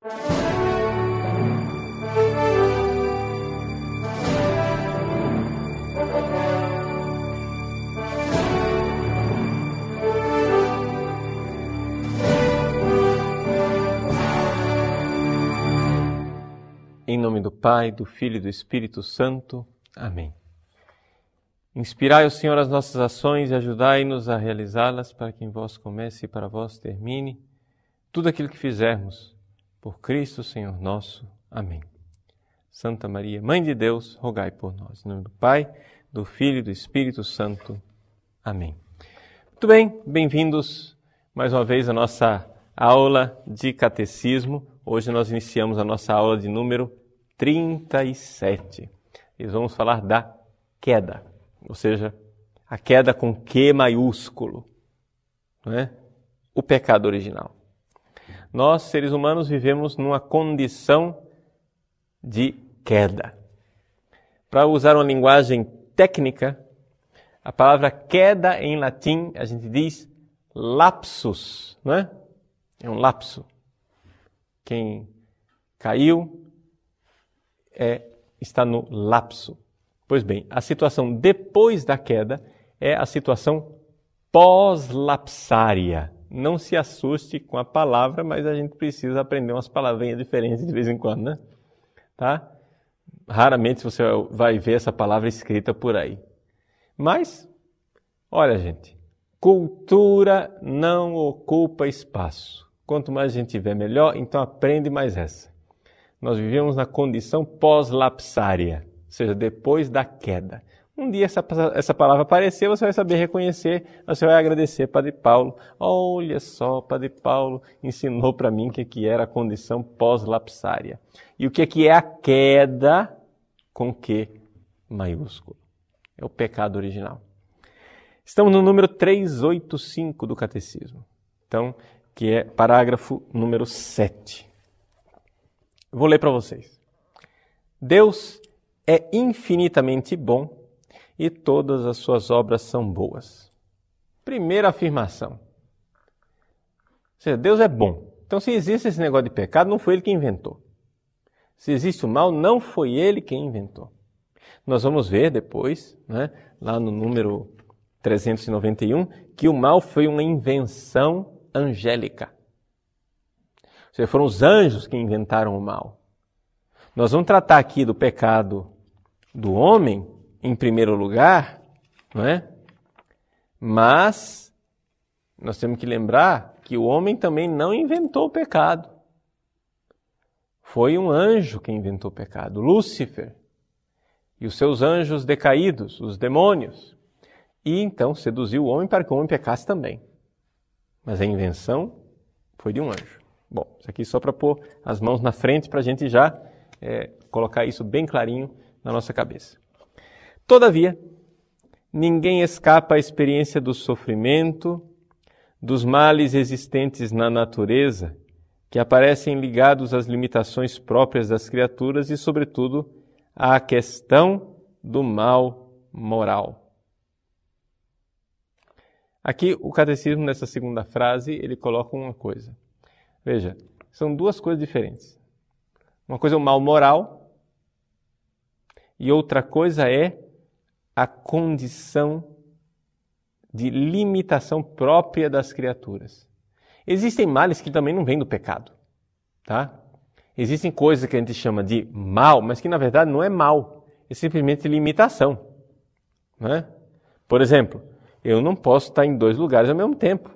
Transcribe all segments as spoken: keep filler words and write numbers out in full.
Em nome do Pai, do Filho e do Espírito Santo. Amém. Inspirai o Senhor as nossas ações e ajudai-nos a realizá-las, para que em vós comece e para vós termine tudo aquilo que fizermos. Por Cristo, Senhor nosso. Amém. Santa Maria, Mãe de Deus, rogai por nós. Em nome do Pai, do Filho e do Espírito Santo. Amém. Muito bem, bem-vindos mais uma vez à nossa aula de Catecismo. Hoje nós iniciamos a nossa aula de número trinta e sete. E vamos falar da queda, ou seja, a queda com Q maiúsculo, não é? O pecado original. Nós, seres humanos, vivemos numa condição de queda. Para usar uma linguagem técnica, a palavra queda em latim, a gente diz lapsus, não é? É um lapso. Quem caiu é, está no lapso. Pois bem, a situação depois da queda é a situação pós-lapsária. Não se assuste com a palavra, mas a gente precisa aprender umas palavrinhas diferentes de vez em quando, né? Tá? Raramente você vai ver essa palavra escrita por aí. Mas, olha, gente, cultura não ocupa espaço. Quanto mais a gente tiver, melhor, então aprende mais essa. Nós vivemos na condição pós-lapsária, ou seja, depois da queda. Um dia essa, essa palavra aparecer, você vai saber reconhecer, você vai agradecer Padre Paulo. Olha só, Padre Paulo ensinou para mim o que, que era a condição pós-lapsária. E o que, que é a queda com Q maiúsculo. É o pecado original. Estamos no número trezentos e oitenta e cinco do Catecismo. Então, que é parágrafo número sete. Vou ler para vocês. Deus é infinitamente bom e todas as suas obras são boas. Primeira afirmação. Ou seja, Deus é bom. Então, se existe esse negócio de pecado, não foi Ele que inventou. Se existe o mal, não foi Ele quem inventou. Nós vamos ver depois, né, lá no número trezentos e noventa e um, que o mal foi uma invenção angélica. Ou seja, foram os anjos que inventaram o mal. Nós vamos tratar aqui do pecado do homem, em primeiro lugar, não é? Mas nós temos que lembrar que o homem também não inventou o pecado. Foi um anjo que inventou o pecado, Lúcifer, e os seus anjos decaídos, os demônios. E então seduziu o homem para que o homem pecasse também. Mas a invenção foi de um anjo. Bom, isso aqui só para pôr as mãos na frente para a gente já é, colocar isso bem clarinho na nossa cabeça. Todavia, ninguém escapa à experiência do sofrimento, dos males existentes na natureza, que aparecem ligados às limitações próprias das criaturas e, sobretudo, à questão do mal moral. Aqui, o Catecismo, nessa segunda frase, ele coloca uma coisa. Veja, são duas coisas diferentes. Uma coisa é o mal moral e outra coisa é a condição de limitação própria das criaturas. Existem males que também não vêm do pecado, tá? Existem coisas que a gente chama de mal, mas que na verdade não é mal, é simplesmente limitação, né? Por exemplo, eu não posso estar em dois lugares ao mesmo tempo,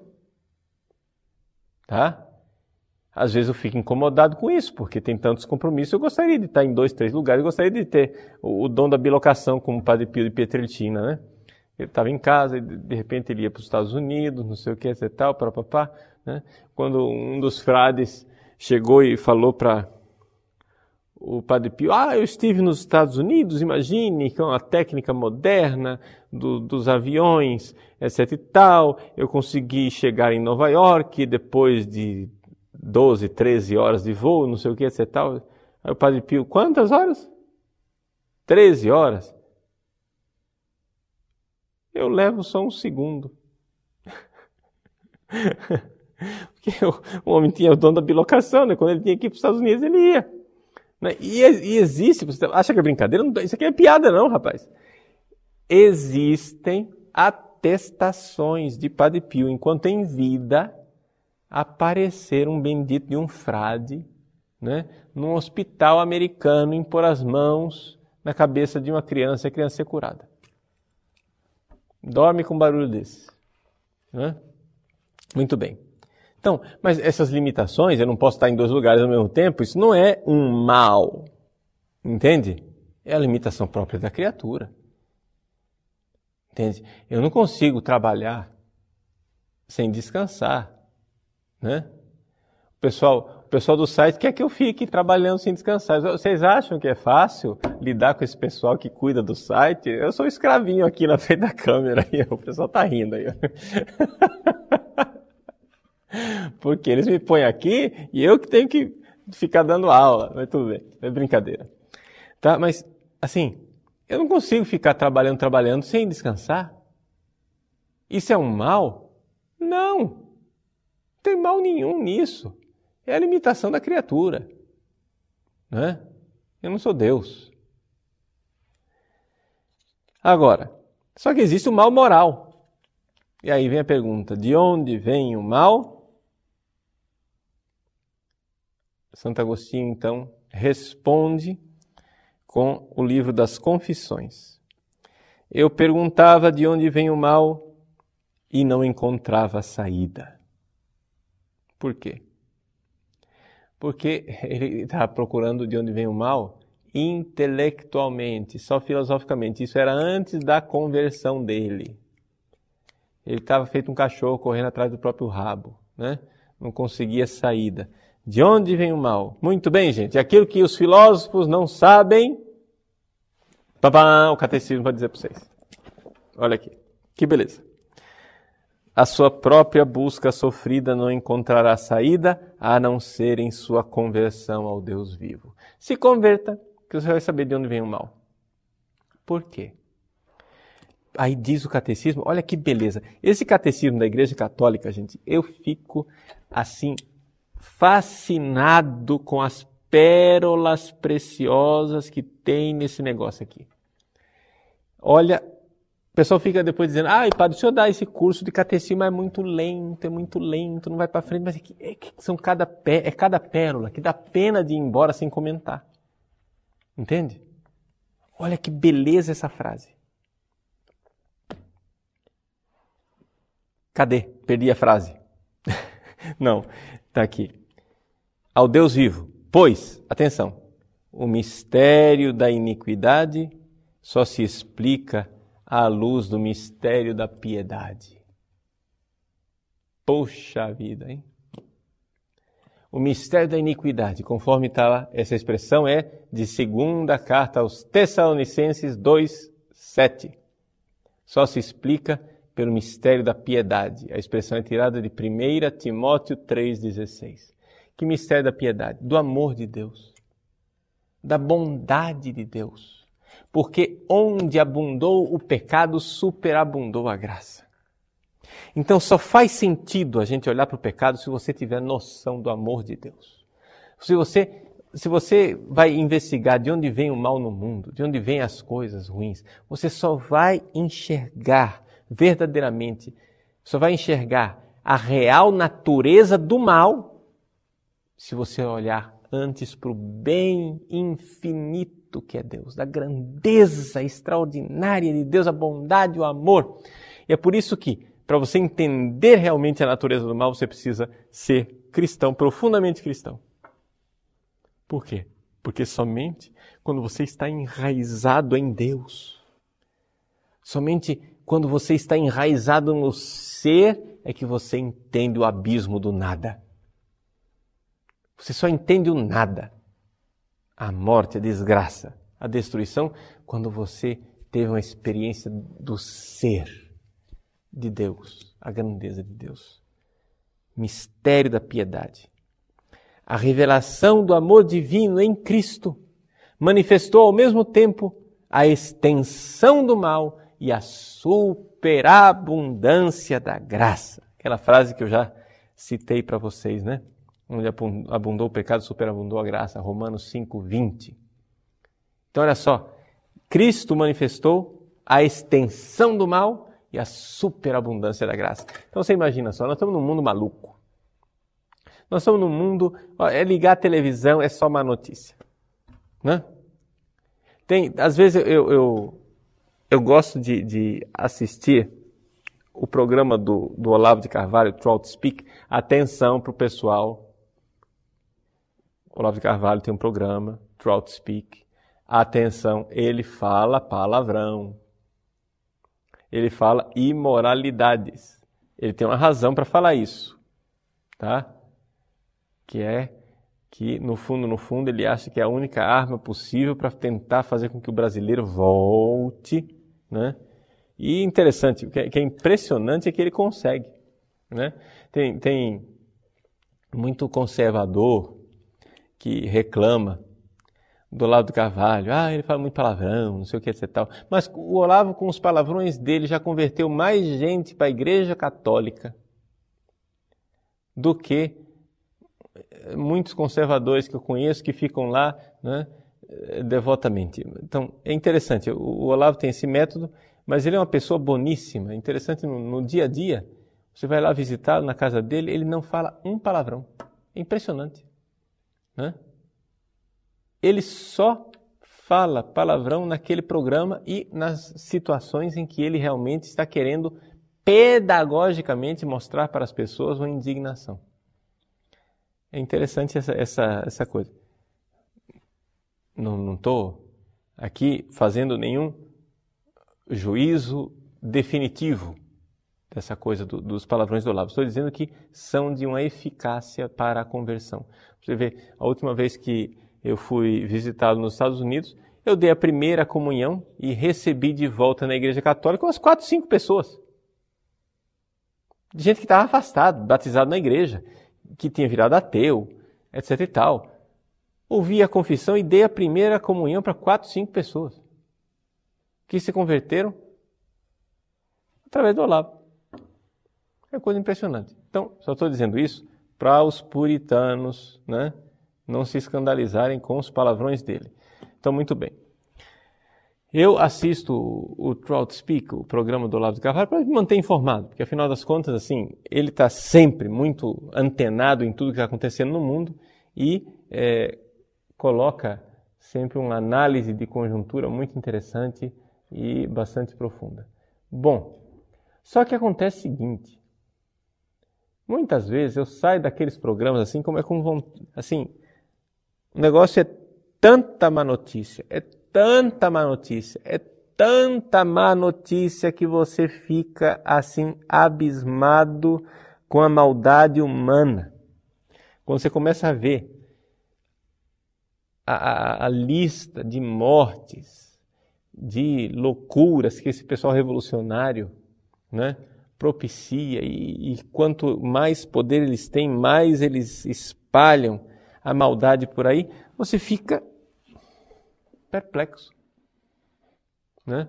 tá? Às vezes eu fico incomodado com isso, porque tem tantos compromissos. Eu gostaria de estar em dois, três lugares. Eu gostaria de ter o, o dom da bilocação, como o Padre Pio de Pietrelcina, né? Ele estava em casa e de repente ele ia para os Estados Unidos, não sei o que, etc, tal, para papá, né? Quando um dos frades chegou e falou para o Padre Pio, ah, eu estive nos Estados Unidos, imagine, com a técnica moderna do, dos aviões, etc e tal. Eu consegui chegar em Nova York depois de doze, treze horas de voo, não sei o que, etc. Tal. Aí o Padre Pio, quantas horas? treze horas. Eu levo só um segundo. Porque o, o homem tinha o dom da bilocação, né? Quando ele tinha que ir para os Estados Unidos, ele ia. Né? E, e existe, você acha que é brincadeira? Não, isso aqui é piada não, rapaz. Existem atestações de Padre Pio, enquanto em vida, aparecer um bendito de um frade, né? Num hospital americano, impor as mãos na cabeça de uma criança e a criança ser curada. Dorme com um barulho desse. Né? Muito bem. Então, mas essas limitações, eu não posso estar em dois lugares ao mesmo tempo, isso não é um mal. Entende? É a limitação própria da criatura. Entende? Eu não consigo trabalhar sem descansar. Né? O pessoal, o pessoal do site quer que eu fique trabalhando sem descansar. Vocês acham que é fácil lidar com esse pessoal que cuida do site? Eu sou escravinho aqui na frente da câmera. E o pessoal tá rindo aí. Porque eles me põem aqui e eu que tenho que ficar dando aula. Mas tudo bem, é brincadeira. Tá? Mas, assim, eu não consigo ficar trabalhando, trabalhando sem descansar. Isso é um mal? Não. Não tem mal nenhum nisso. É a limitação da criatura. Né? Eu não sou Deus. Agora, só que existe o mal moral. E aí vem a pergunta, de onde vem o mal? Santo Agostinho, então, responde com o livro das Confissões. Eu perguntava de onde vem o mal e não encontrava saída. Por quê? Porque ele estava procurando de onde vem o mal intelectualmente, só filosoficamente. Isso era antes da conversão dele. Ele estava feito um cachorro correndo atrás do próprio rabo, né? Não conseguia saída. De onde vem o mal? Muito bem, gente. Aquilo que os filósofos não sabem, papá, o catecismo vai dizer para vocês. Olha aqui, que beleza. A sua própria busca sofrida não encontrará saída, a não ser em sua conversão ao Deus vivo. Se converta, que você vai saber de onde vem o mal. Por quê? Aí diz o catecismo, olha que beleza. Esse catecismo da Igreja Católica, gente, eu fico assim, fascinado com as pérolas preciosas que tem nesse negócio aqui. Olha, o pessoal fica depois dizendo, ah, padre, o senhor dá esse curso de catecismo, é muito lento, é muito lento, não vai para frente, mas é que, é que são cada, pé, é cada pérola que dá pena de ir embora sem comentar. Entende? Olha que beleza essa frase. Cadê? Perdi a frase. Não, está aqui. Ao Deus vivo, pois, atenção, o mistério da iniquidade só se explica à luz do mistério da piedade. Poxa vida, hein? O mistério da iniquidade, conforme está lá, essa expressão é de segunda carta aos Tessalonicenses dois, sete. Só se explica pelo mistério da piedade. A expressão é tirada de primeira Timóteo três, dezesseis. Que mistério da piedade? Do amor de Deus. Da bondade de Deus. Porque onde abundou o pecado, superabundou a graça. Então só faz sentido a gente olhar para o pecado se você tiver noção do amor de Deus. Se você, se você vai investigar de onde vem o mal no mundo, de onde vem as coisas ruins, você só vai enxergar verdadeiramente, só vai enxergar a real natureza do mal se você olhar antes para o bem infinito que é Deus, da grandeza extraordinária de Deus, a bondade, o amor. E é por isso que, para você entender realmente a natureza do mal, você precisa ser cristão, profundamente cristão. Por quê? Porque somente quando você está enraizado em Deus, somente quando você está enraizado no ser, é que você entende o abismo do nada. Você só entende o nada. A morte, a desgraça, a destruição, quando você teve uma experiência do ser de Deus, a grandeza de Deus. Mistério da piedade. A revelação do amor divino em Cristo manifestou ao mesmo tempo a extensão do mal e a superabundância da graça. Aquela frase que eu já citei para vocês, né? Onde abundou o pecado, superabundou a graça, Romanos cinco, vinte. Então, olha só, Cristo manifestou a extensão do mal e a superabundância da graça. Então, você imagina só, nós estamos num mundo maluco. Nós estamos num mundo, ó, é ligar a televisão, é só má notícia, né? Tem, às vezes eu, eu, eu gosto de, de assistir o programa do, do Olavo de Carvalho, Trout Speak. Atenção para o pessoal. O Olavo de Carvalho tem um programa, Trout Speak. Atenção, ele fala palavrão. Ele fala imoralidades. Ele tem uma razão para falar isso, tá? Que é que, no fundo, no fundo, ele acha que é a única arma possível para tentar fazer com que o brasileiro volte, né? E interessante, o que é impressionante é que ele consegue, né? Tem, tem muito conservador que reclama do Olavo de Carvalho. Ah, ele fala muito palavrão, não sei o que, etc. Tal. Mas o Olavo, com os palavrões dele, já converteu mais gente para a Igreja Católica do que muitos conservadores que eu conheço que ficam lá, né, devotamente. Então, é interessante. O Olavo tem esse método, mas ele é uma pessoa boníssima. É interessante, no, no dia a dia, você vai lá visitá-lo na casa dele, ele não fala um palavrão. É impressionante, né? Ele só fala palavrão naquele programa e nas situações em que ele realmente está querendo pedagogicamente mostrar para as pessoas uma indignação. É interessante essa, essa, essa coisa. Não estou aqui fazendo nenhum juízo definitivo dessa coisa do, dos palavrões do Olavo. Estou dizendo que são de uma eficácia para a conversão. Você vê, a última vez que eu fui visitá-lo nos Estados Unidos, eu dei a primeira comunhão e recebi de volta na Igreja Católica umas quatro, cinco pessoas. De gente que estava afastado, batizado na igreja, que tinha virado ateu, etc e tal. Ouvi a confissão e dei a primeira comunhão para quatro, cinco pessoas que se converteram através do Olavo. É coisa impressionante. Então, só estou dizendo isso para os puritanos, né, não se escandalizarem com os palavrões dele. Então, muito bem. Eu assisto o Trout Speak, o programa do Olavo de Carvalho, para me manter informado, porque afinal das contas, assim, ele está sempre muito antenado em tudo que está acontecendo no mundo e é, coloca sempre uma análise de conjuntura muito interessante e bastante profunda. Bom, só que acontece o seguinte, muitas vezes eu saio daqueles programas assim, como é com assim, o negócio é tanta má notícia, é tanta má notícia, é tanta má notícia que você fica assim abismado com a maldade humana. Quando você começa a ver a, a, a lista de mortes, de loucuras que esse pessoal revolucionário, né, propicia e, e quanto mais poder eles têm, mais eles espalham a maldade por aí, você fica perplexo, né?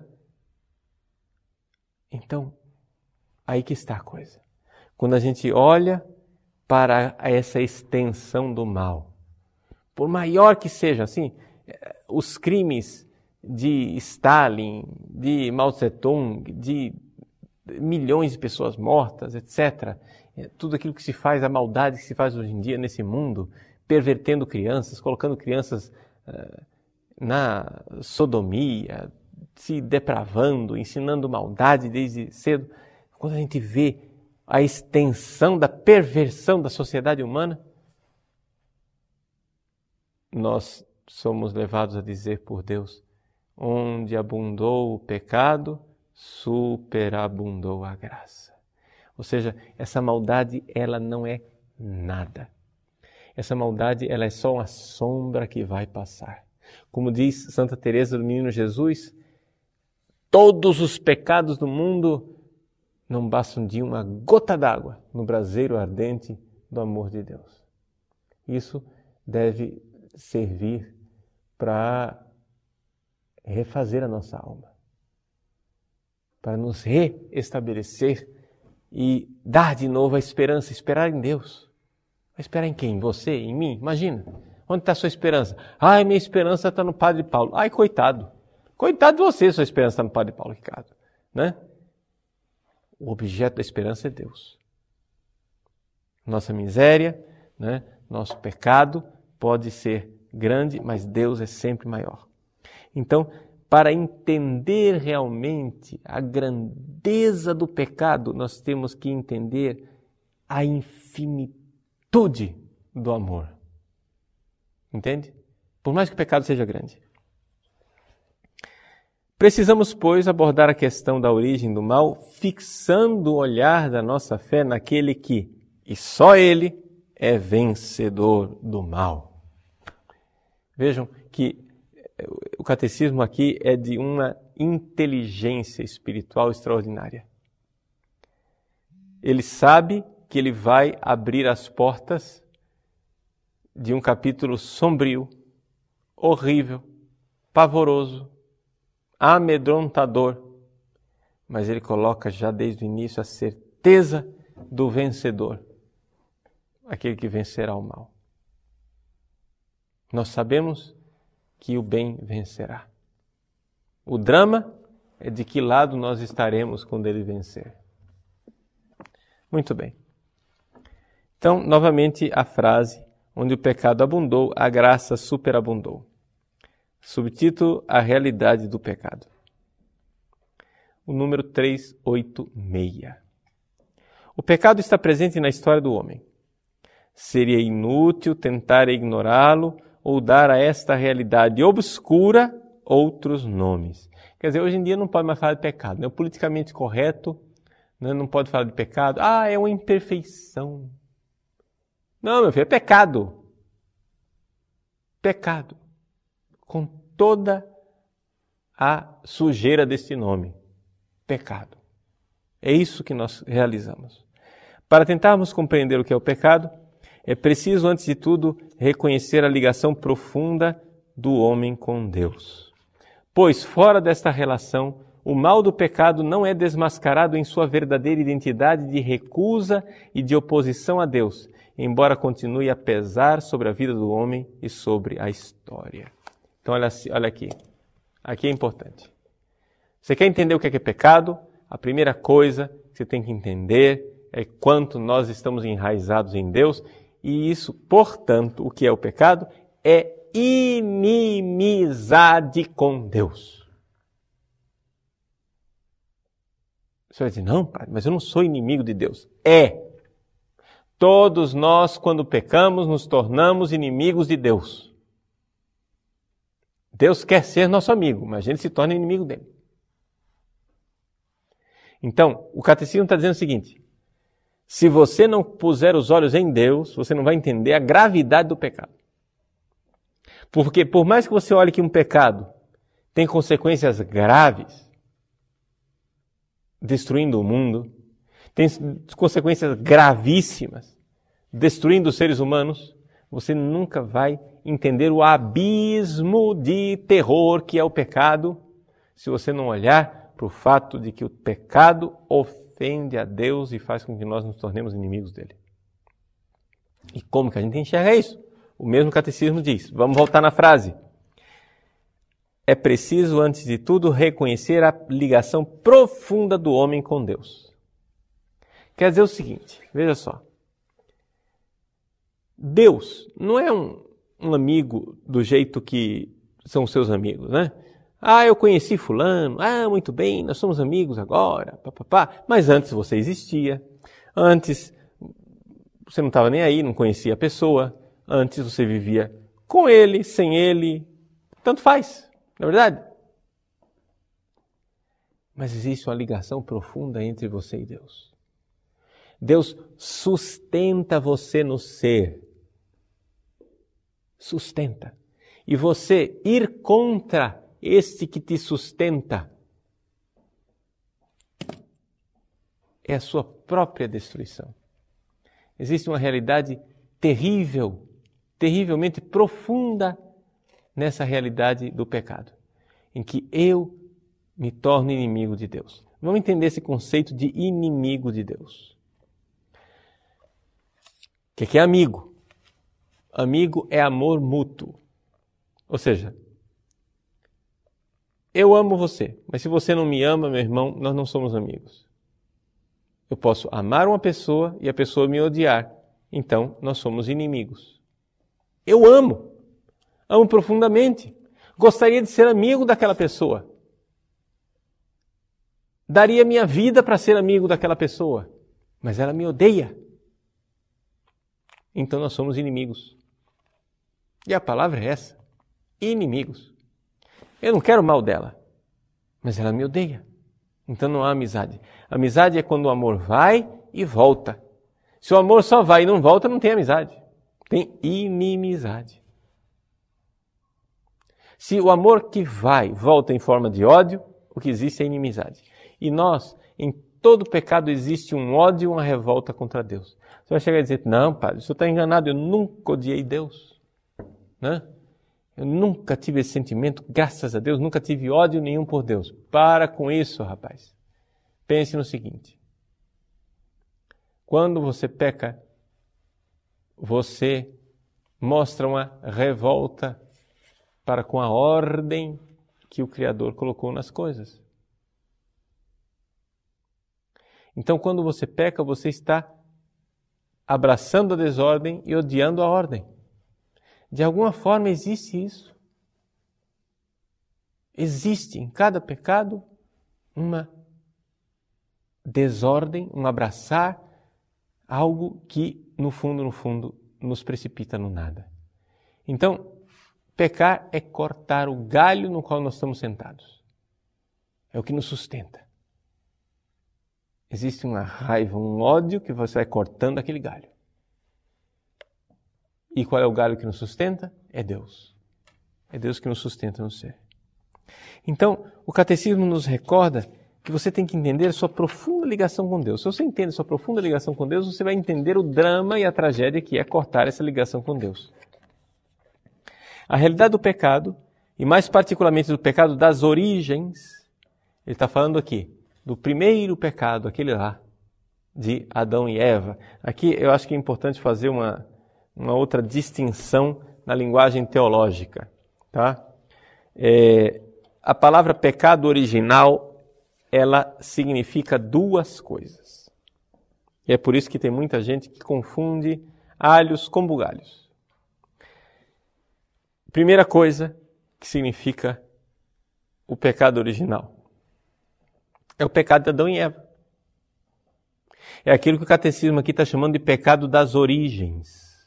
Então, aí que está a coisa. Quando a gente olha para essa extensão do mal, por maior que seja, assim, os crimes de Stalin, de Mao Tse-tung, de milhões de pessoas mortas, etcétera, tudo aquilo que se faz, a maldade que se faz hoje em dia nesse mundo, pervertendo crianças, colocando crianças uh, na sodomia, se depravando, ensinando maldade desde cedo. Quando a gente vê a extensão da perversão da sociedade humana, nós somos levados a dizer por Deus, onde abundou o pecado, superabundou a graça. Ou seja, essa maldade, ela não é nada. Essa maldade, ela é só uma sombra que vai passar. Como diz Santa Teresa do Menino Jesus, todos os pecados do mundo não bastam de uma gota d'água no braseiro ardente do amor de Deus. Isso deve servir para refazer a nossa alma, para nos reestabelecer e dar de novo a esperança, esperar em Deus. Vai esperar em quem? Em você? Em mim? Imagina. Onde está a sua esperança? Ai, minha esperança está no Padre Paulo. Ai, coitado. Coitado de você, sua esperança está no Padre Paulo Ricardo. Né? O objeto da esperança é Deus. Nossa miséria, né? Nosso pecado pode ser grande, mas Deus é sempre maior. Então, para entender realmente a grandeza do pecado, nós temos que entender a infinitude do amor. Entende? Por mais que o pecado seja grande. Precisamos, pois, abordar a questão da origem do mal, fixando o olhar da nossa fé naquele que, e só Ele, é vencedor do mal. Vejam que o catecismo aqui é de uma inteligência espiritual extraordinária. Ele sabe que ele vai abrir as portas de um capítulo sombrio, horrível, pavoroso, amedrontador, mas ele coloca já desde o início a certeza do vencedor, aquele que vencerá o mal. Nós sabemos que o bem vencerá. O drama é de que lado nós estaremos quando ele vencer. Muito bem. Então, novamente, a frase: onde o pecado abundou, a graça superabundou. Subtítulo: a realidade do pecado. O número trezentos e oitenta e seis. O pecado está presente na história do homem. Seria inútil tentar ignorá-lo ou dar a esta realidade obscura outros nomes. Quer dizer, hoje em dia não pode mais falar de pecado. Né? O politicamente correto, né? Não pode falar de pecado. Ah, é uma imperfeição. Não, meu filho, é pecado. Pecado. Com toda a sujeira deste nome. Pecado. É isso que nós realizamos. Para tentarmos compreender o que é o pecado, é preciso, antes de tudo, reconhecer a ligação profunda do homem com Deus. Pois, fora desta relação, o mal do pecado não é desmascarado em sua verdadeira identidade de recusa e de oposição a Deus, embora continue a pesar sobre a vida do homem e sobre a história. Então, olha, olha aqui. Aqui é importante. Você quer entender o que é, que é pecado? A primeira coisa que você tem que entender é quanto nós estamos enraizados em Deus. E isso, portanto, o que é o pecado? É inimizade com Deus. Você vai dizer, não, pai, mas eu não sou inimigo de Deus. É. Todos nós, quando pecamos, nos tornamos inimigos de Deus. Deus quer ser nosso amigo, mas a gente se torna inimigo dele. Então, o catecismo está dizendo o seguinte: se você não puser os olhos em Deus, você não vai entender a gravidade do pecado. Porque por mais que você olhe que um pecado tem consequências graves, destruindo o mundo, tem consequências gravíssimas, destruindo os seres humanos, você nunca vai entender o abismo de terror que é o pecado, se você não olhar para o fato de que o pecado ofende a Deus e faz com que nós nos tornemos inimigos dele. E como que a gente enxerga isso? O mesmo catecismo diz. Vamos voltar na frase. É preciso, antes de tudo, reconhecer a ligação profunda do homem com Deus. Quer dizer o seguinte, veja só. Deus não é um, um amigo do jeito que são seus amigos, né? Ah, eu conheci fulano, ah, muito bem, nós somos amigos agora, papapá. Mas antes você existia, antes você não estava nem aí, não conhecia a pessoa, antes você vivia com ele, sem ele, tanto faz, não é verdade? Mas existe uma ligação profunda entre você e Deus. Deus sustenta você no ser. Sustenta. E você ir contra este que te sustenta é a sua própria destruição. Existe uma realidade terrível, terrivelmente profunda nessa realidade do pecado, em que eu me torno inimigo de Deus. Vamos entender esse conceito de inimigo de Deus. O que é amigo? Amigo é amor mútuo. Ou seja, eu amo você, mas se você não me ama, meu irmão, nós não somos amigos. Eu posso amar uma pessoa e a pessoa me odiar. Então, nós somos inimigos. Eu amo. Amo profundamente. Gostaria de ser amigo daquela pessoa. Daria minha vida para ser amigo daquela pessoa. Mas ela me odeia. Então, nós somos inimigos. E a palavra é essa. Inimigos. Eu não quero o mal dela. Mas ela me odeia. Então não há amizade. Amizade é quando o amor vai e volta. Se o amor só vai e não volta, não tem amizade. Tem inimizade. Se o amor que vai volta em forma de ódio, o que existe é inimizade. E nós, em todo pecado, existe um ódio e uma revolta contra Deus. Você vai chegar e dizer, não, padre, o senhor está enganado, eu nunca odiei Deus. Né? Eu nunca tive esse sentimento, graças a Deus, nunca tive ódio nenhum por Deus. Para com isso, rapaz. Pense no seguinte. Quando você peca, você mostra uma revolta para com a ordem que o Criador colocou nas coisas. Então, quando você peca, você está abraçando a desordem e odiando a ordem. De alguma forma existe isso. Existe em cada pecado uma desordem, um abraçar, algo que, no fundo, no fundo, nos precipita no nada. Então, pecar é cortar o galho no qual nós estamos sentados. É o que nos sustenta. Existe uma raiva, um ódio que você vai cortando aquele galho. E qual é o galho que nos sustenta? É Deus. É Deus que nos sustenta no ser. Então, o catecismo nos recorda que você tem que entender a sua profunda ligação com Deus. Se você entende a sua profunda ligação com Deus, você vai entender o drama e a tragédia que é cortar essa ligação com Deus. A realidade do pecado, e mais particularmente do pecado das origens, ele está falando aqui do primeiro pecado, aquele lá, de Adão e Eva. Aqui eu acho que é importante fazer uma, uma outra distinção na linguagem teológica. Tá? É, a palavra pecado original, ela significa duas coisas. E é por isso que tem muita gente que confunde alhos com bugalhos. Primeira coisa que significa o pecado original é o pecado de Adão e Eva. É aquilo que o catecismo aqui está chamando de pecado das origens.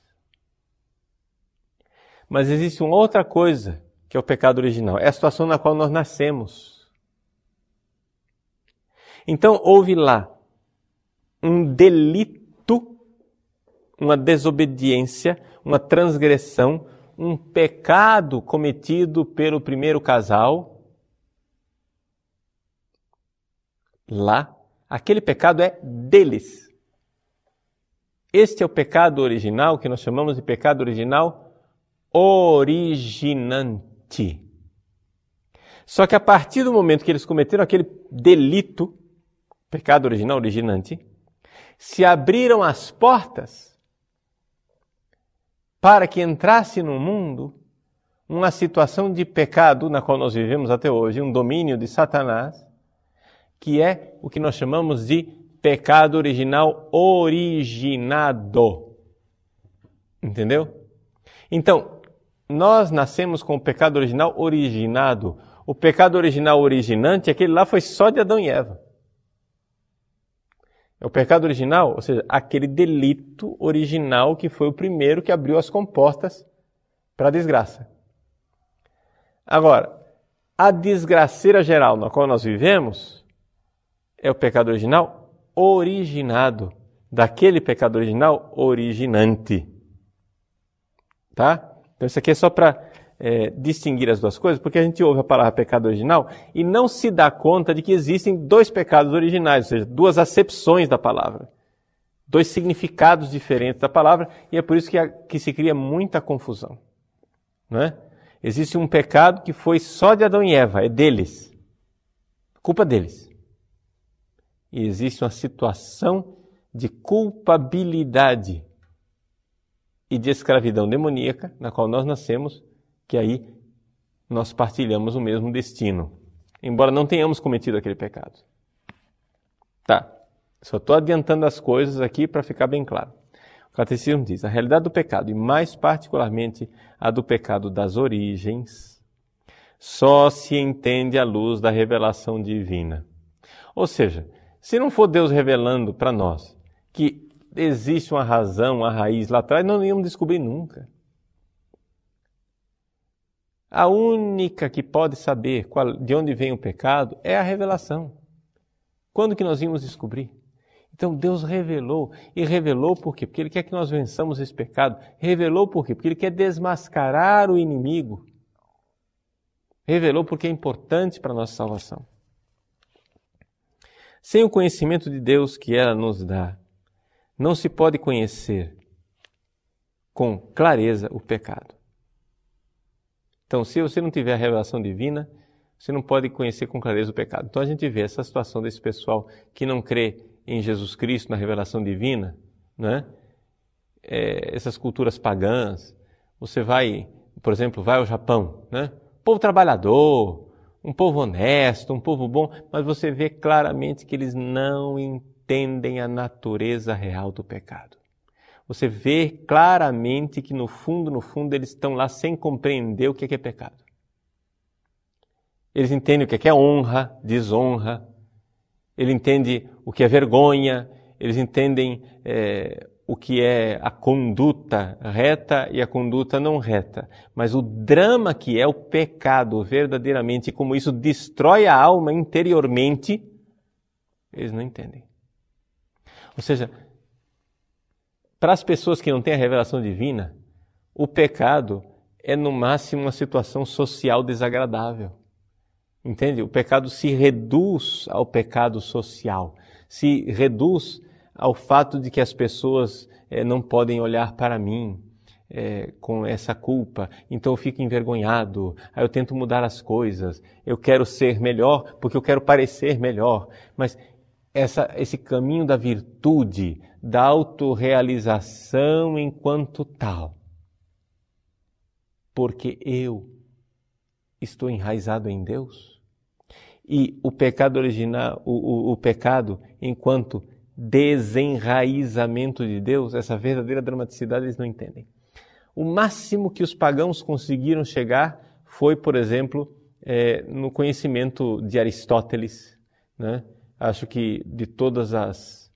Mas existe uma outra coisa que é o pecado original. É a situação na qual nós nascemos. Então houve lá um delito, uma desobediência, uma transgressão, um pecado cometido pelo primeiro casal. Lá, aquele pecado é deles. Este é o pecado original, que nós chamamos de pecado original originante. Só que a partir do momento que eles cometeram aquele delito, pecado original originante, se abriram as portas para que entrasse no mundo uma situação de pecado na qual nós vivemos até hoje, um domínio de Satanás, que é o que nós chamamos de pecado original originado. Entendeu? Então, nós nascemos com o pecado original originado. O pecado original originante, aquele lá foi só de Adão e Eva. É o pecado original, ou seja, aquele delito original que foi o primeiro que abriu as comportas para a desgraça. Agora, a desgraceira geral na qual nós vivemos é o pecado original originado, daquele pecado original originante. Tá? Então isso aqui é só para é, distinguir as duas coisas, porque a gente ouve a palavra pecado original e não se dá conta de que existem dois pecados originais, ou seja, duas acepções da palavra, dois significados diferentes da palavra, e é por isso que, a, que se cria muita confusão. Não é? Existe um pecado que foi só de Adão e Eva, é deles, culpa deles. E existe uma situação de culpabilidade e de escravidão demoníaca, na qual nós nascemos, que aí nós partilhamos o mesmo destino, embora não tenhamos cometido aquele pecado. Tá, só estou adiantando as coisas aqui para ficar bem claro. O Catecismo diz, a realidade do pecado, e mais particularmente a do pecado das origens, só se entende à luz da revelação divina. Ou seja, se não for Deus revelando para nós que existe uma razão, uma raiz lá atrás, nós não íamos descobrir nunca. A única que pode saber qual, de onde vem o pecado é a revelação. Quando que nós íamos descobrir? Então Deus revelou. E revelou por quê? Porque Ele quer que nós vençamos esse pecado. Revelou por quê? Porque Ele quer desmascarar o inimigo. Revelou porque é importante para a nossa salvação. Sem o conhecimento de Deus que ela nos dá, não se pode conhecer com clareza o pecado. Então, se você não tiver a revelação divina, você não pode conhecer com clareza o pecado. Então, a gente vê essa situação desse pessoal que não crê em Jesus Cristo, na revelação divina, né? É, essas culturas pagãs. Você vai, por exemplo, vai ao Japão, né? Povo trabalhador, um povo honesto, um povo bom, mas você vê claramente que eles não entendem a natureza real do pecado. Você vê claramente que no fundo, no fundo, eles estão lá sem compreender o que é pecado. Eles entendem o que é honra, desonra, eles entendem o que é vergonha, eles entendem é, o que é a conduta reta e a conduta não reta. Mas o drama que é o pecado verdadeiramente, e como isso destrói a alma interiormente, eles não entendem. Ou seja, para as pessoas que não têm a revelação divina, o pecado é no máximo uma situação social desagradável. Entende? O pecado se reduz ao pecado social, se reduz ao fato de que as pessoas eh, não podem olhar para mim eh, com essa culpa, então eu fico envergonhado, aí eu tento mudar as coisas, eu quero ser melhor porque eu quero parecer melhor, mas essa, esse caminho da virtude, da autorrealização enquanto tal, porque eu estou enraizado em Deus, e o pecado original, o, o, o pecado enquanto desenraizamento de Deus, essa verdadeira dramaticidade eles não entendem. O máximo que os pagãos conseguiram chegar foi, por exemplo, é, no conhecimento de Aristóteles, né? Acho que de todas as,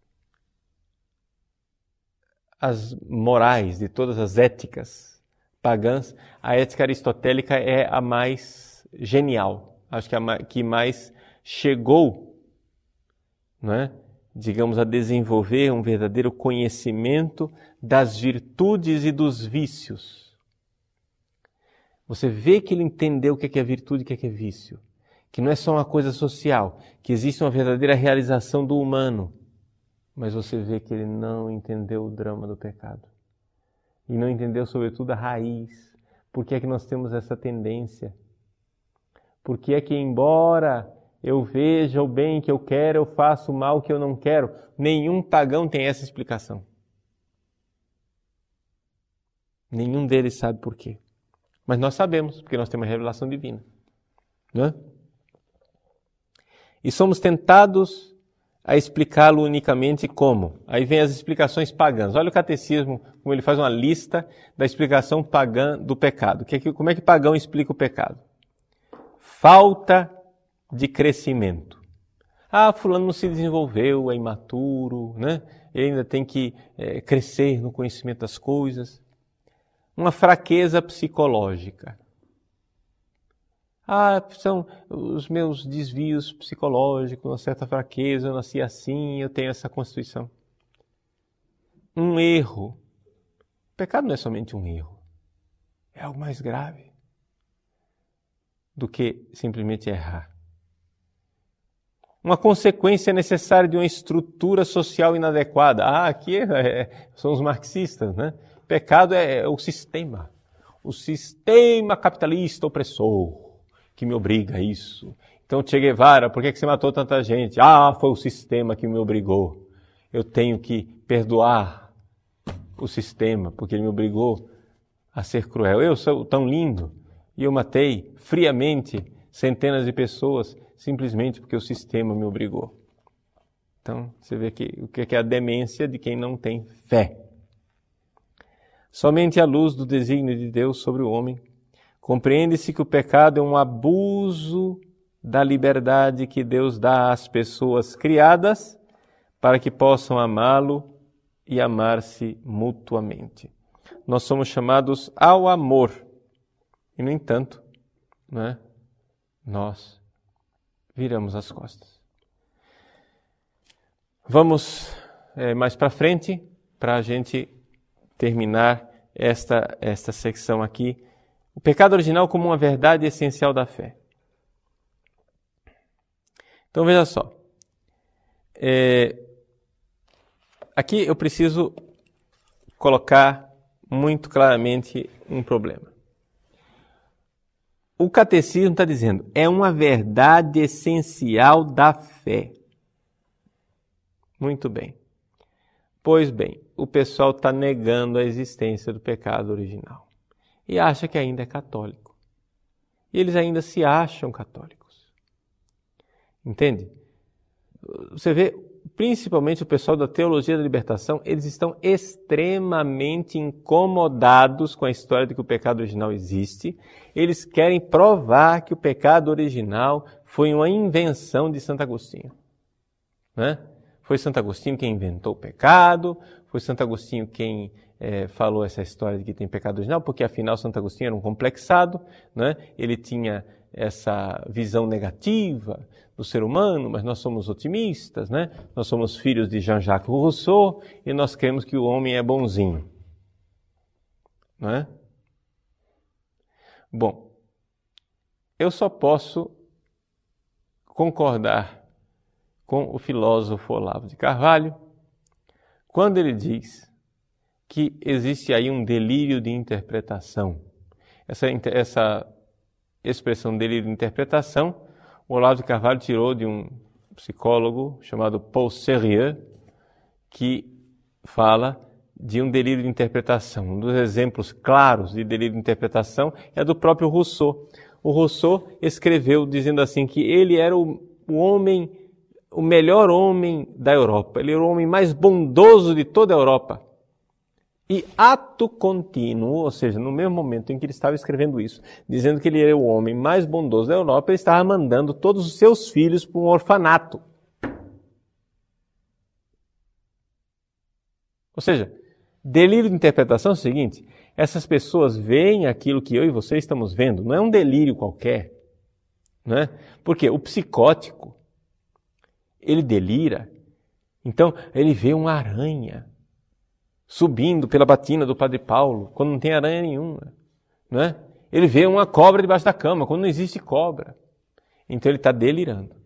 as morais, de todas as éticas pagãs, a ética aristotélica é a mais genial. Acho que é a que mais chegou, né, digamos, a desenvolver um verdadeiro conhecimento das virtudes e dos vícios. Você vê que ele entendeu o que é virtude e o que é vício. Que não é só uma coisa social, que existe uma verdadeira realização do humano. Mas você vê que ele não entendeu o drama do pecado. E não entendeu, sobretudo, a raiz. Por que é que nós temos essa tendência? Por que é que, embora eu veja o bem que eu quero, eu faço o mal que eu não quero? Nenhum pagão tem essa explicação. Nenhum deles sabe por quê. Mas nós sabemos, porque nós temos a revelação divina. Né? E somos tentados a explicá-lo unicamente como? Aí vem as explicações pagãs. Olha o catecismo, como ele faz uma lista da explicação pagã do pecado. Como é que pagão explica o pecado? Falta de crescimento. Ah, fulano não se desenvolveu, é imaturo, né? Ele ainda tem que é, crescer no conhecimento das coisas. Uma fraqueza psicológica. Ah, são os meus desvios psicológicos, uma certa fraqueza, eu nasci assim, eu tenho essa constituição. Um erro. O pecado não é somente um erro. É algo mais grave do que simplesmente errar. Uma consequência necessária de uma estrutura social inadequada. Ah, aqui é, é, são os marxistas, né? Pecado é, é o sistema. O sistema capitalista opressor que me obriga a isso. Então, Então, Che Guevara, por que você matou tanta gente? Ah, foi o sistema que me obrigou. Eu tenho que perdoar o sistema, porque ele me obrigou a ser cruel. Eu sou tão lindo e eu matei friamente centenas de pessoas simplesmente porque o sistema me obrigou. Então, você vê que, o que é a demência de quem não tem fé. Somente à luz do desígnio de Deus sobre o homem, compreende-se que o pecado é um abuso da liberdade que Deus dá às pessoas criadas para que possam amá-lo e amar-se mutuamente. Nós somos chamados ao amor. E, no entanto, né, nós viramos as costas. Vamos é, mais para frente, para a gente terminar esta, esta secção aqui. O pecado original como uma verdade essencial da fé. Então, veja só. É, aqui eu preciso colocar muito claramente um problema. O catecismo está dizendo, é uma verdade essencial da fé. Muito bem. Pois bem, o pessoal está negando a existência do pecado original. E acha que ainda é católico. E eles ainda se acham católicos. Entende? Você vê, principalmente o pessoal da teologia da libertação, eles estão extremamente incomodados com a história de que o pecado original existe. Eles querem provar que o pecado original foi uma invenção de Santo Agostinho. Né? Foi Santo Agostinho quem inventou o pecado, foi Santo Agostinho quem é, falou essa história de que tem pecado original, porque afinal Santo Agostinho era um complexado, né? Ele tinha essa visão negativa do ser humano, mas nós somos otimistas, né? Nós somos filhos de Jean-Jacques Rousseau e nós cremos que o homem é bonzinho. Não é? Bom, eu só posso concordar com o filósofo Olavo de Carvalho quando ele diz que existe aí um delírio de interpretação. Essa, essa expressão delírio de interpretação, o Olavo de Carvalho tirou de um psicólogo chamado Paul Sérieux, que fala de um delírio de interpretação. Um dos exemplos claros de delírio de interpretação é do próprio Rousseau. O Rousseau escreveu dizendo assim que ele era o, o homem, o melhor homem da Europa. Ele era o homem mais bondoso de toda a Europa. E ato contínuo, ou seja, no mesmo momento em que ele estava escrevendo isso, dizendo que ele era o homem mais bondoso da Europa, ele estava mandando todos os seus filhos para um orfanato. Ou seja, delírio de interpretação é o seguinte, essas pessoas veem aquilo que eu e você estamos vendo, não é um delírio qualquer. Não é? Porque o psicótico, ele delira, então ele vê uma aranha subindo pela batina do Padre Paulo, quando não tem aranha nenhuma. Não é? Ele vê uma cobra debaixo da cama, quando não existe cobra. Então ele está delirando.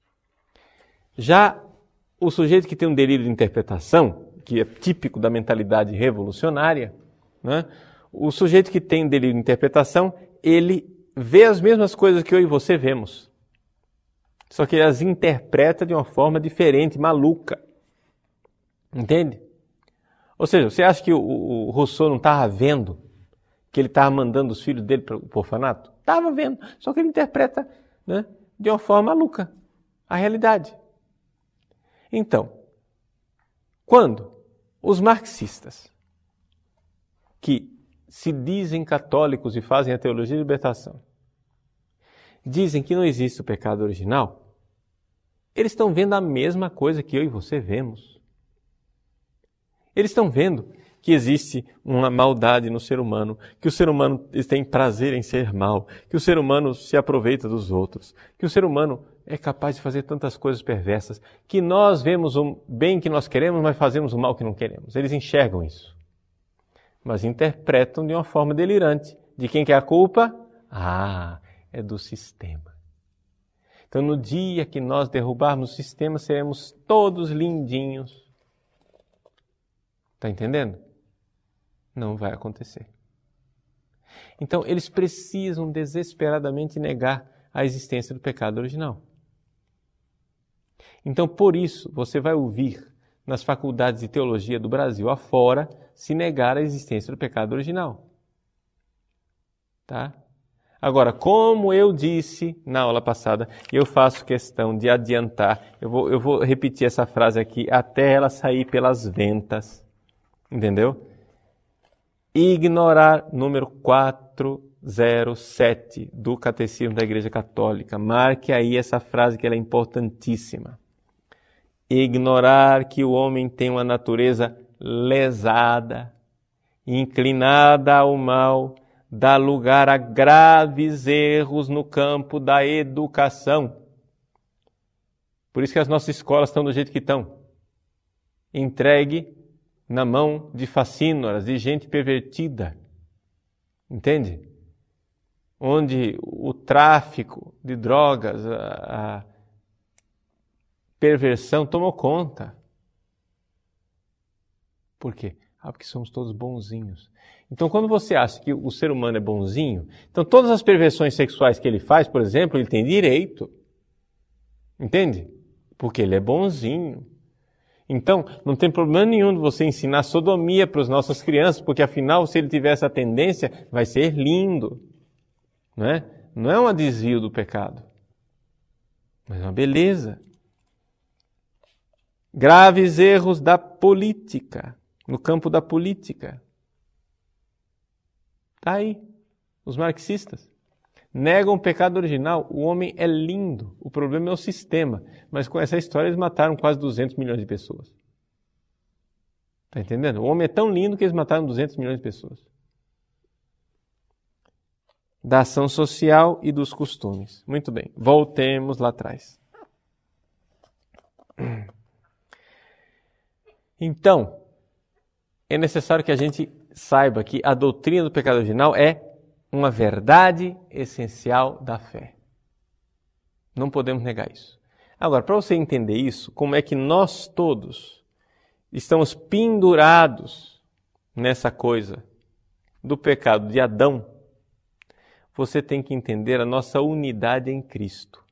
Já o sujeito que tem um delírio de interpretação, que é típico da mentalidade revolucionária, não é? O sujeito que tem um delírio de interpretação, ele vê as mesmas coisas que eu e você vemos. Só que ele as interpreta de uma forma diferente, maluca. Entende? Ou seja, você acha que o, o, o Rousseau não estava vendo que ele estava mandando os filhos dele para o orfanato? Estava vendo, só que ele interpreta, né, de uma forma maluca a realidade. Então, quando os marxistas, que se dizem católicos e fazem a teologia de libertação, dizem que não existe o pecado original, eles estão vendo a mesma coisa que eu e você vemos. Eles estão vendo que existe uma maldade no ser humano, que o ser humano tem prazer em ser mal, que o ser humano se aproveita dos outros, que o ser humano é capaz de fazer tantas coisas perversas, que nós vemos o bem que nós queremos, mas fazemos o mal que não queremos. Eles enxergam isso, mas interpretam de uma forma delirante. De quem que é a culpa? Ah, é do sistema. Então, no dia que nós derrubarmos o sistema, seremos todos lindinhos. Está entendendo? Não vai acontecer. Então, eles precisam desesperadamente negar a existência do pecado original. Então, por isso, você vai ouvir nas faculdades de teologia do Brasil afora se negar a existência do pecado original. Tá? Agora, como eu disse na aula passada, eu faço questão de adiantar, eu vou, eu vou repetir essa frase aqui até ela sair pelas ventas, entendeu? Ignorar, número quatrocentos e sete do Catecismo da Igreja Católica. Marque aí essa frase que ela é importantíssima. Ignorar que o homem tem uma natureza lesada, inclinada ao mal, dá lugar a graves erros no campo da educação. Por isso que as nossas escolas estão do jeito que estão. Entregue na mão de facínoras, de gente pervertida. Entende? Onde o tráfico de drogas, a, a perversão tomou conta. Por quê? Ah, porque somos todos bonzinhos. Então, quando você acha que o ser humano é bonzinho, então todas as perversões sexuais que ele faz, por exemplo, ele tem direito. Entende? Porque ele é bonzinho. Então, não tem problema nenhum de você ensinar sodomia para as nossas crianças, porque afinal, se ele tiver essa tendência, vai ser lindo. Não é? Não é um desvio do pecado, mas uma beleza. Graves erros da política, no campo da política. Está aí, os marxistas. Negam o pecado original, o homem é lindo, o problema é o sistema. Mas com essa história eles mataram quase duzentos milhões de pessoas. Está entendendo? O homem é tão lindo que eles mataram duzentos milhões de pessoas. Da ação social e dos costumes. Muito bem, voltemos lá atrás. Então, é necessário que a gente saiba que a doutrina do pecado original é uma verdade essencial da fé. Não podemos negar isso. Agora, para você entender isso, como é que nós todos estamos pendurados nessa coisa do pecado de Adão, você tem que entender a nossa unidade em Cristo.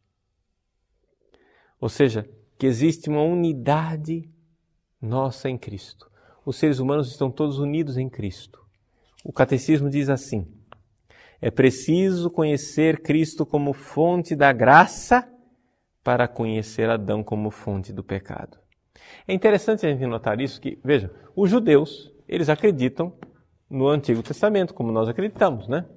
Ou seja, que existe uma unidade nossa em Cristo. Os seres humanos estão todos unidos em Cristo. O Catecismo diz assim: é preciso conhecer Cristo como fonte da graça para conhecer Adão como fonte do pecado. É interessante a gente notar isso, que, veja, os judeus, eles acreditam no Antigo Testamento, como nós acreditamos, né?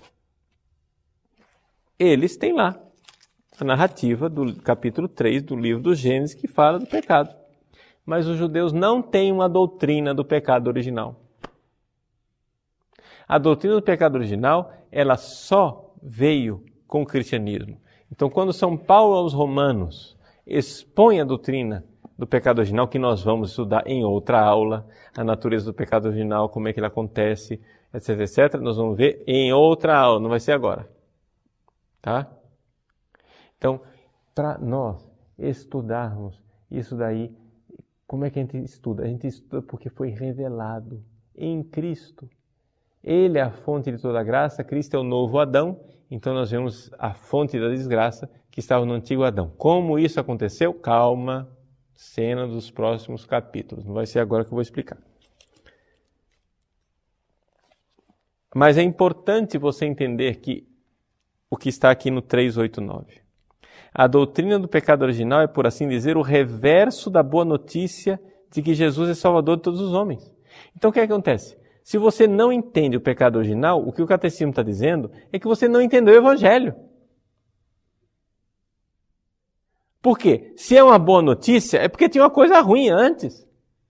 Eles têm lá a narrativa do capítulo três do livro do Gênesis que fala do pecado. Mas os judeus não têm uma doutrina do pecado original. A doutrina do pecado original, ela só veio com o cristianismo. Então, quando São Paulo aos Romanos expõe a doutrina do pecado original, que nós vamos estudar em outra aula, a natureza do pecado original, como é que ele acontece, etc, etcétera, nós vamos ver em outra aula, não vai ser agora. Tá? Então, para nós estudarmos isso daí, como é que a gente estuda? A gente estuda porque foi revelado em Cristo. Ele é a fonte de toda a graça, Cristo é o novo Adão, então nós vemos a fonte da desgraça que estava no antigo Adão. Como isso aconteceu? Calma, cena dos próximos capítulos. Não vai ser agora que eu vou explicar. Mas é importante você entender que o que está aqui no três oito nove. A doutrina do pecado original é, por assim dizer, o reverso da boa notícia de que Jesus é Salvador de todos os homens. Então o que acontece? Se você não entende o pecado original, o que o Catecismo está dizendo é que você não entendeu o Evangelho. Por quê? Se é uma boa notícia, é porque tinha uma coisa ruim antes.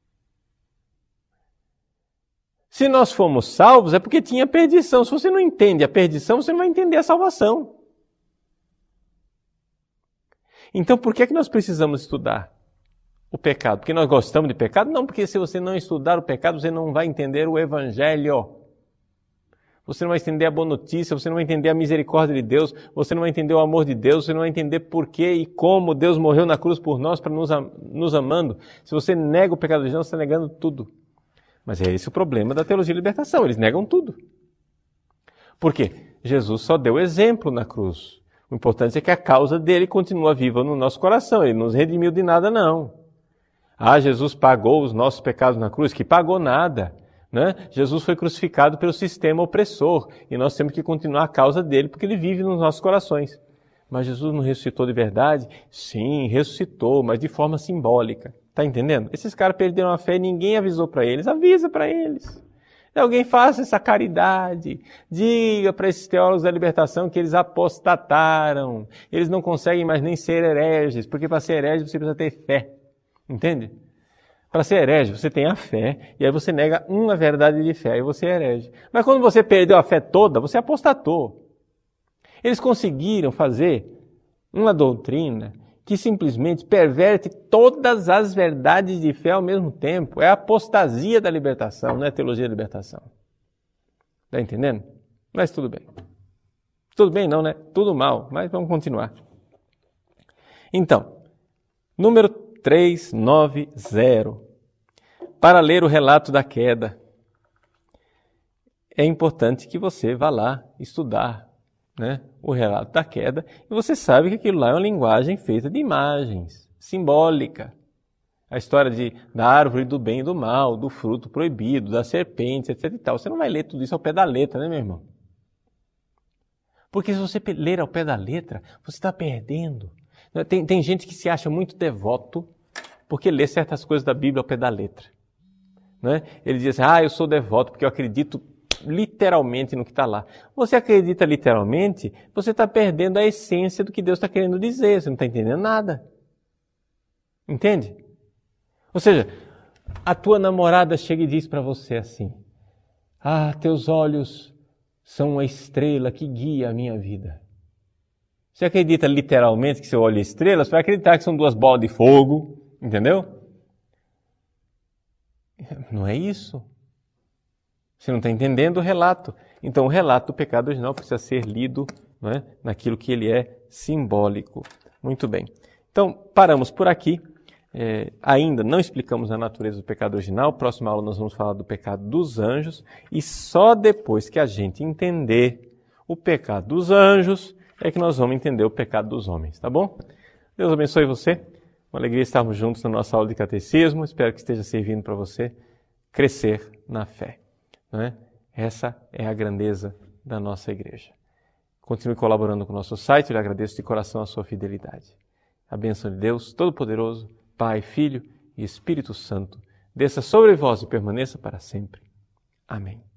Se nós fomos salvos, é porque tinha perdição. Se você não entende a perdição, você não vai entender a salvação. Então, por que é que nós precisamos estudar o pecado? Porque nós gostamos de pecado? Não, porque se você não estudar o pecado, você não vai entender o Evangelho. Você não vai entender a boa notícia, você não vai entender a misericórdia de Deus, você não vai entender o amor de Deus, você não vai entender por que e como Deus morreu na cruz por nós, para nos, nos amando. Se você nega o pecado original, você está negando tudo. Mas é esse o problema da teologia de libertação, eles negam tudo. Por quê? Jesus só deu exemplo na cruz. O importante é que a causa dele continua viva no nosso coração. Ele não nos redimiu de nada, não. Ah, Jesus pagou os nossos pecados na cruz. Que pagou nada. Né? Jesus foi crucificado pelo sistema opressor. E nós temos que continuar a causa dele, porque ele vive nos nossos corações. Mas Jesus não ressuscitou de verdade? Sim, ressuscitou, mas de forma simbólica. Está entendendo? Esses caras perderam a fé e ninguém avisou para eles. Avisa para eles. Alguém faça essa caridade. Diga para esses teólogos da libertação que eles apostataram. Eles não conseguem mais nem ser hereges, porque para ser herege você precisa ter fé. Entende? Para ser herege você tem a fé, e aí você nega uma verdade de fé, e você é herege. Mas quando você perdeu a fé toda, você apostatou. Eles conseguiram fazer uma doutrina que simplesmente perverte todas as verdades de fé ao mesmo tempo. É a apostasia da libertação, não é a teologia da libertação. Está entendendo? Mas tudo bem. Tudo bem não, né? Tudo mal, mas vamos continuar. Então, número trezentos e noventa. Para ler o relato da queda, é importante que você vá lá estudar, né, o relato da queda, e você sabe que aquilo lá é uma linguagem feita de imagens, simbólica. A história de, da árvore do bem e do mal, do fruto proibido, das serpentes, etc e tal. Você não vai ler tudo isso ao pé da letra, né, meu irmão? Porque se você ler ao pé da letra, você está perdendo. Tem, tem gente que se acha muito devoto porque lê certas coisas da Bíblia ao pé da letra. Né? Ele diz assim, ah, eu sou devoto porque eu acredito literalmente no que está lá. Você acredita literalmente, você está perdendo a essência do que Deus está querendo dizer. Você não está entendendo nada. Entende? Ou seja, a tua namorada chega e diz para você assim, ah, teus olhos são uma estrela que guia a minha vida. Você acredita literalmente que seu olho é estrela? Você vai acreditar que são duas bolas de fogo, entendeu? Não é isso. Você não está entendendo o relato. Então, o relato do pecado original precisa ser lido, não é, naquilo que ele é simbólico. Muito bem. Então, paramos por aqui. É, ainda não explicamos a natureza do pecado original. Próxima aula nós vamos falar do pecado dos anjos. E só depois que a gente entender o pecado dos anjos é que nós vamos entender o pecado dos homens. Tá bom? Deus abençoe você. Uma alegria estarmos juntos na nossa aula de catecismo. Espero que esteja servindo para você crescer na fé. Não é? Essa é a grandeza da nossa igreja. Continue colaborando com o nosso site. Eu lhe agradeço de coração a sua fidelidade. A bênção de Deus Todo-Poderoso, Pai, Filho e Espírito Santo, desça sobre vós e permaneça para sempre. Amém.